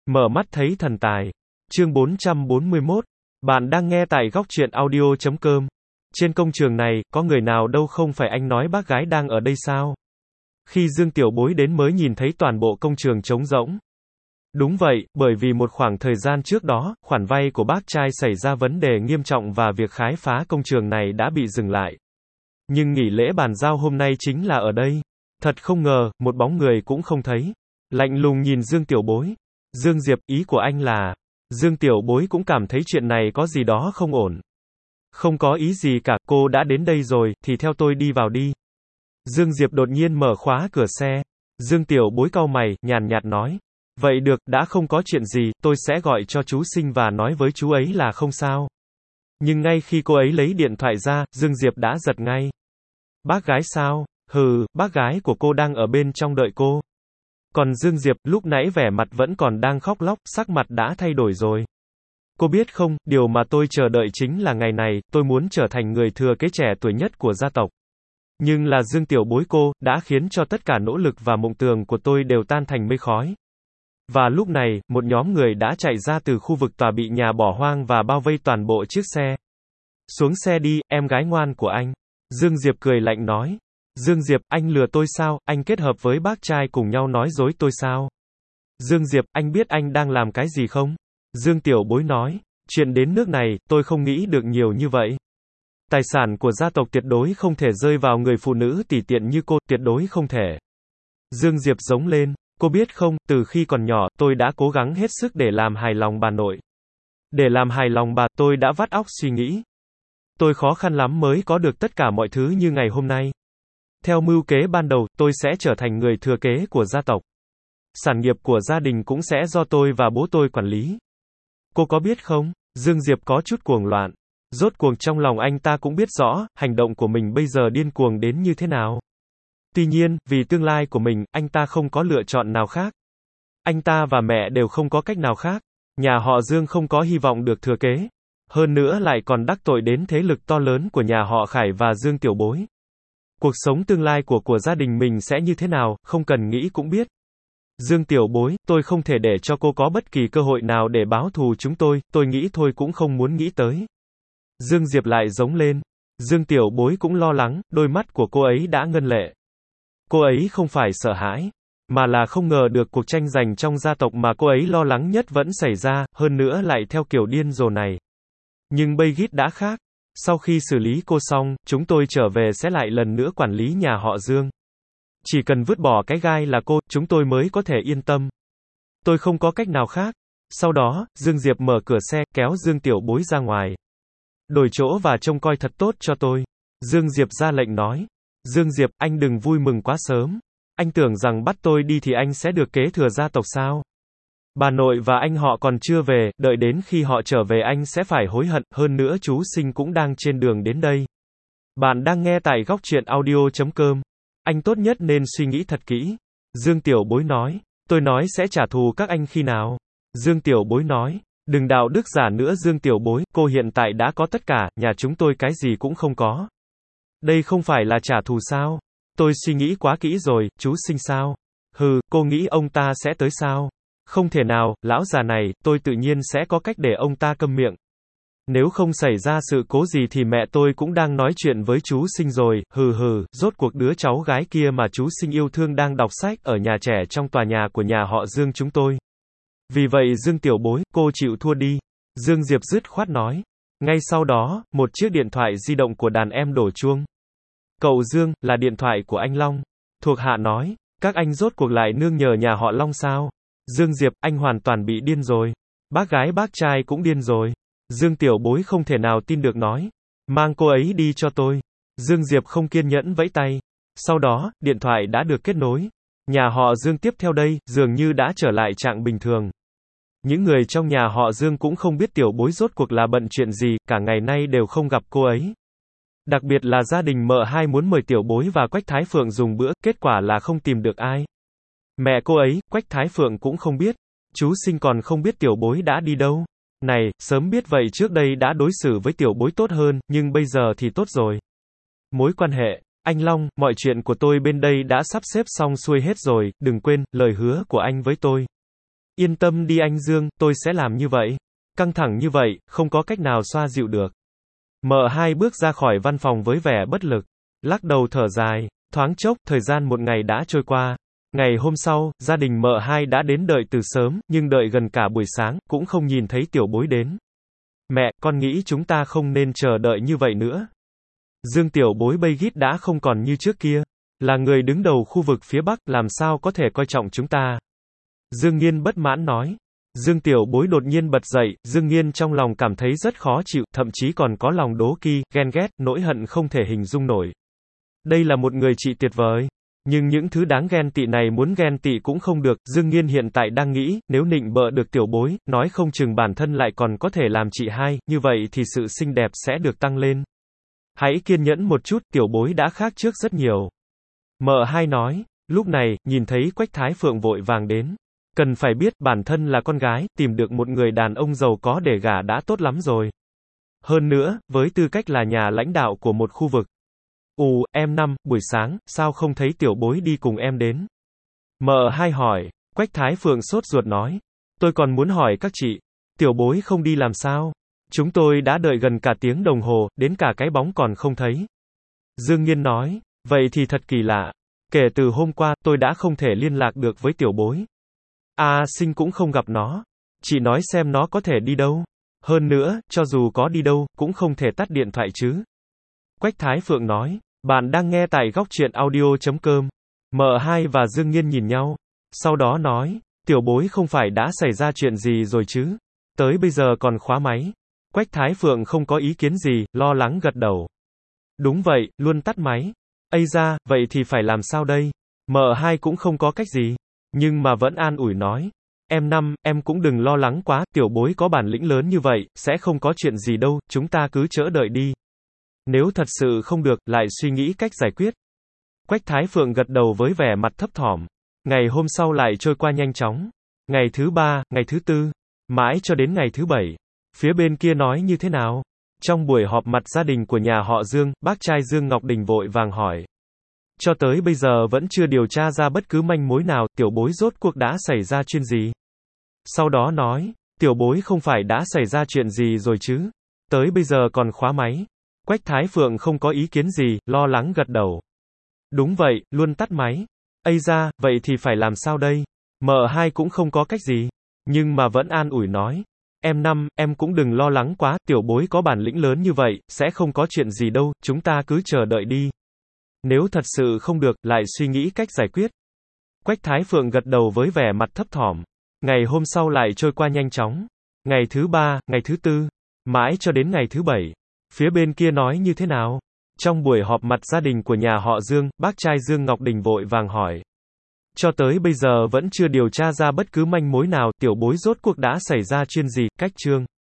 Mở mắt thấy thần tài. Chương 441. Bạn đang nghe tại góc truyện audio.com. Trên công trường này, có người nào đâu không phải anh nói bác gái đang ở đây sao? Khi Dương Tiểu Bối đến mới nhìn thấy toàn bộ công trường trống rỗng. Đúng vậy, bởi vì một khoảng thời gian trước đó, khoản vay của bác trai xảy ra vấn đề nghiêm trọng và việc khai phá công trường này đã bị dừng lại. Nhưng nghỉ lễ bàn giao hôm nay chính là ở đây. Thật không ngờ, một bóng người cũng không thấy. Lạnh lùng nhìn Dương Tiểu Bối. Dương Diệp, ý của anh là... Dương Tiểu Bối cũng cảm thấy chuyện này có gì đó không ổn. Không có ý gì cả, cô đã đến đây rồi, thì theo tôi đi vào đi. Dương Diệp đột nhiên mở khóa cửa xe. Dương Tiểu Bối cau mày, nhàn nhạt nói. Vậy được, đã không có chuyện gì, tôi sẽ gọi cho chú Sinh và nói với chú ấy là không sao. Nhưng ngay khi cô ấy lấy điện thoại ra, Dương Diệp đã giật ngay. Bác gái sao? Hừ, bác gái của cô đang ở bên trong đợi cô. Còn Dương Diệp, lúc nãy vẻ mặt vẫn còn đang khóc lóc, sắc mặt đã thay đổi rồi. Cô biết không, điều mà tôi chờ đợi chính là ngày này, tôi muốn trở thành người thừa kế trẻ tuổi nhất của gia tộc. Nhưng là Dương Tiểu Bối cô, đã khiến cho tất cả nỗ lực và mộng tưởng của tôi đều tan thành mây khói. Và lúc này, một nhóm người đã chạy ra từ khu vực tòa bị nhà bỏ hoang và bao vây toàn bộ chiếc xe. Xuống xe đi, em gái ngoan của anh. Dương Diệp cười lạnh nói. Dương Diệp, anh lừa tôi sao, anh kết hợp với bác trai cùng nhau nói dối tôi sao? Dương Diệp, anh biết anh đang làm cái gì không? Dương Tiểu Bối nói, chuyện đến nước này, tôi không nghĩ được nhiều như vậy. Tài sản của gia tộc tuyệt đối không thể rơi vào người phụ nữ tỉ tiện như cô, tuyệt đối không thể. Dương Diệp giống lên, cô biết không, từ khi còn nhỏ, tôi đã cố gắng hết sức để làm hài lòng bà nội. Để làm hài lòng bà, tôi đã vắt óc suy nghĩ. Tôi khó khăn lắm mới có được tất cả mọi thứ như ngày hôm nay. Theo mưu kế ban đầu, tôi sẽ trở thành người thừa kế của gia tộc. Sản nghiệp của gia đình cũng sẽ do tôi và bố tôi quản lý. Cô có biết không? Dương Diệp có chút cuồng loạn. Rốt cuộc trong lòng anh ta cũng biết rõ, hành động của mình bây giờ điên cuồng đến như thế nào. Tuy nhiên, vì tương lai của mình, anh ta không có lựa chọn nào khác. Anh ta và mẹ đều không có cách nào khác. Nhà họ Dương không có hy vọng được thừa kế. Hơn nữa lại còn đắc tội đến thế lực to lớn của nhà họ Khải và Dương Tiểu Bối. Cuộc sống tương lai của gia đình mình sẽ như thế nào, không cần nghĩ cũng biết. Dương Tiểu Bối, tôi không thể để cho cô có bất kỳ cơ hội nào để báo thù chúng tôi nghĩ thôi cũng không muốn nghĩ tới. Dương Diệp lại giống lên. Dương Tiểu Bối cũng lo lắng, đôi mắt của cô ấy đã ngân lệ. Cô ấy không phải sợ hãi, mà là không ngờ được cuộc tranh giành trong gia tộc mà cô ấy lo lắng nhất vẫn xảy ra, hơn nữa lại theo kiểu điên rồ này. Nhưng Beigit đã khác. Sau khi xử lý cô xong, chúng tôi trở về sẽ lại lần nữa quản lý nhà họ Dương. Chỉ cần vứt bỏ cái gai là cô, chúng tôi mới có thể yên tâm. Tôi không có cách nào khác. Sau đó, Dương Diệp mở cửa xe, kéo Dương Tiểu Bối ra ngoài. Đổi chỗ và trông coi thật tốt cho tôi. Dương Diệp ra lệnh nói. Dương Diệp, anh đừng vui mừng quá sớm. Anh tưởng rằng bắt tôi đi thì anh sẽ được kế thừa gia tộc sao? Bà nội và anh họ còn chưa về, đợi đến khi họ trở về anh sẽ phải hối hận, hơn nữa chú Sinh cũng đang trên đường đến đây. Bạn đang nghe tại góc truyện audio.com. Anh tốt nhất nên suy nghĩ thật kỹ. Dương Tiểu Bối nói, tôi nói sẽ trả thù các anh khi nào? Dương Tiểu Bối nói, đừng đạo đức giả nữa Dương Tiểu Bối, cô hiện tại đã có tất cả, nhà chúng tôi cái gì cũng không có. Đây không phải là trả thù sao? Tôi suy nghĩ quá kỹ rồi, chú Sinh sao? Hừ, cô nghĩ ông ta sẽ tới sao? Không thể nào, lão già này, tôi tự nhiên sẽ có cách để ông ta câm miệng. Nếu không xảy ra sự cố gì thì mẹ tôi cũng đang nói chuyện với chú Sinh rồi, hừ, rốt cuộc đứa cháu gái kia mà chú Sinh yêu thương đang đọc sách ở nhà trẻ trong tòa nhà của nhà họ Dương chúng tôi. Vì vậy Dương Tiểu Bối, cô chịu thua đi. Dương Diệp dứt khoát nói. Ngay sau đó, một chiếc điện thoại di động của đàn em đổ chuông. Cậu Dương, là điện thoại của anh Long. Thuộc hạ nói, các anh rốt cuộc lại nương nhờ nhà họ Long sao? Dương Diệp, anh hoàn toàn bị điên rồi. Bác gái bác trai cũng điên rồi. Dương Tiểu Bối không thể nào tin được nói. Mang cô ấy đi cho tôi. Dương Diệp không kiên nhẫn vẫy tay. Sau đó, điện thoại đã được kết nối. Nhà họ Dương tiếp theo đây, dường như đã trở lại trạng bình thường. Những người trong nhà họ Dương cũng không biết Tiểu Bối rốt cuộc là bận chuyện gì, cả ngày nay đều không gặp cô ấy. Đặc biệt là gia đình mợ hai muốn mời Tiểu Bối và Quách Thái Phượng dùng bữa, kết quả là không tìm được ai. Mẹ cô ấy, Quách Thái Phượng cũng không biết. Chú Sinh còn không biết Tiểu Bối đã đi đâu. Này, sớm biết vậy trước đây đã đối xử với Tiểu Bối tốt hơn, nhưng bây giờ thì tốt rồi. Mối quan hệ, anh Long, mọi chuyện của tôi bên đây đã sắp xếp xong xuôi hết rồi, đừng quên, lời hứa của anh với tôi. Yên tâm đi anh Dương, tôi sẽ làm như vậy. Căng thẳng như vậy, không có cách nào xoa dịu được. M2 bước ra khỏi văn phòng với vẻ bất lực. Lắc đầu thở dài. Thoáng chốc, thời gian một ngày đã trôi qua. Ngày hôm sau, gia đình M2 đã đến đợi từ sớm, nhưng đợi gần cả buổi sáng, cũng không nhìn thấy tiểu bối đến. Mẹ, con nghĩ chúng ta không nên chờ đợi như vậy nữa. Dương tiểu bối bây gít đã không còn như trước kia. Là người đứng đầu khu vực phía Bắc, làm sao có thể coi trọng chúng ta. Dương Nghiên bất mãn nói. Dương tiểu bối đột nhiên bật dậy, Dương Nghiên trong lòng cảm thấy rất khó chịu, thậm chí còn có lòng đố kỵ, ghen ghét, nỗi hận không thể hình dung nổi. Đây là một người chị tuyệt vời. Nhưng những thứ đáng ghen tị này muốn ghen tị cũng không được, Dương Nghiên hiện tại đang nghĩ, nếu nịnh bợ được tiểu bối, nói không chừng bản thân lại còn có thể làm chị hai, như vậy thì sự xinh đẹp sẽ được tăng lên. Hãy kiên nhẫn một chút, tiểu bối đã khác trước rất nhiều. M2 nói, lúc này, nhìn thấy Quách Thái Phượng vội vàng đến. Cần phải biết, bản thân là con gái, tìm được một người đàn ông giàu có để gả đã tốt lắm rồi. Hơn nữa, với tư cách là nhà lãnh đạo của một khu vực. Em Năm, buổi sáng, sao không thấy tiểu bối đi cùng em đến? M2 hỏi, Quách Thái Phượng sốt ruột nói. Tôi còn muốn hỏi các chị, tiểu bối không đi làm sao? Chúng tôi đã đợi gần cả tiếng đồng hồ, đến cả cái bóng còn không thấy. Dương Nghiên nói, vậy thì thật kỳ lạ. Kể từ hôm qua, tôi đã không thể liên lạc được với tiểu bối. A Sinh cũng không gặp nó. Chị nói xem nó có thể đi đâu. Hơn nữa, cho dù có đi đâu, cũng không thể tắt điện thoại chứ. Quách Thái Phượng nói, bạn đang nghe tại góc truyện audio.com. M2 và Dương Nghiên nhìn nhau. Sau đó nói, tiểu bối không phải đã xảy ra chuyện gì rồi chứ. Tới bây giờ còn khóa máy. Quách Thái Phượng không có ý kiến gì, lo lắng gật đầu. Đúng vậy, luôn tắt máy. Ây da, vậy thì phải làm sao đây? M2 cũng không có cách gì. Nhưng mà vẫn an ủi nói. Em Năm, em cũng đừng lo lắng quá, tiểu bối có bản lĩnh lớn như vậy, sẽ không có chuyện gì đâu, chúng ta cứ chờ đợi đi. Nếu thật sự không được, lại suy nghĩ cách giải quyết. Quách Thái Phượng gật đầu với vẻ mặt thấp thỏm. Ngày hôm sau lại trôi qua nhanh chóng. Ngày thứ 3, ngày thứ 4, mãi cho đến ngày thứ 7. Phía bên kia nói như thế nào? Trong buổi họp mặt gia đình của nhà họ Dương, bác trai Dương Ngọc Đình vội vàng hỏi. Cho tới bây giờ vẫn chưa điều tra ra bất cứ manh mối nào, tiểu bối rốt cuộc đã xảy ra chuyện gì? Sau đó nói, tiểu bối không phải đã xảy ra chuyện gì rồi chứ? Tới bây giờ còn khóa máy. Quách Thái Phượng không có ý kiến gì, lo lắng gật đầu. Đúng vậy, luôn tắt máy. Ây da, vậy thì phải làm sao đây? M2 cũng không có cách gì. Nhưng mà vẫn an ủi nói. Em Năm, em cũng đừng lo lắng quá, tiểu bối có bản lĩnh lớn như vậy, sẽ không có chuyện gì đâu, chúng ta cứ chờ đợi đi. Nếu thật sự không được, lại suy nghĩ cách giải quyết. Quách Thái Phượng gật đầu với vẻ mặt thấp thỏm. Ngày hôm sau lại trôi qua nhanh chóng. Ngày thứ 3, ngày thứ 4, mãi cho đến ngày thứ 7. Phía bên kia nói như thế nào? Trong buổi họp mặt gia đình của nhà họ Dương, bác trai Dương Ngọc Đình vội vàng hỏi. Cho tới bây giờ vẫn chưa điều tra ra bất cứ manh mối nào, tiểu bối rốt cuộc đã xảy ra chuyện gì, cách chương.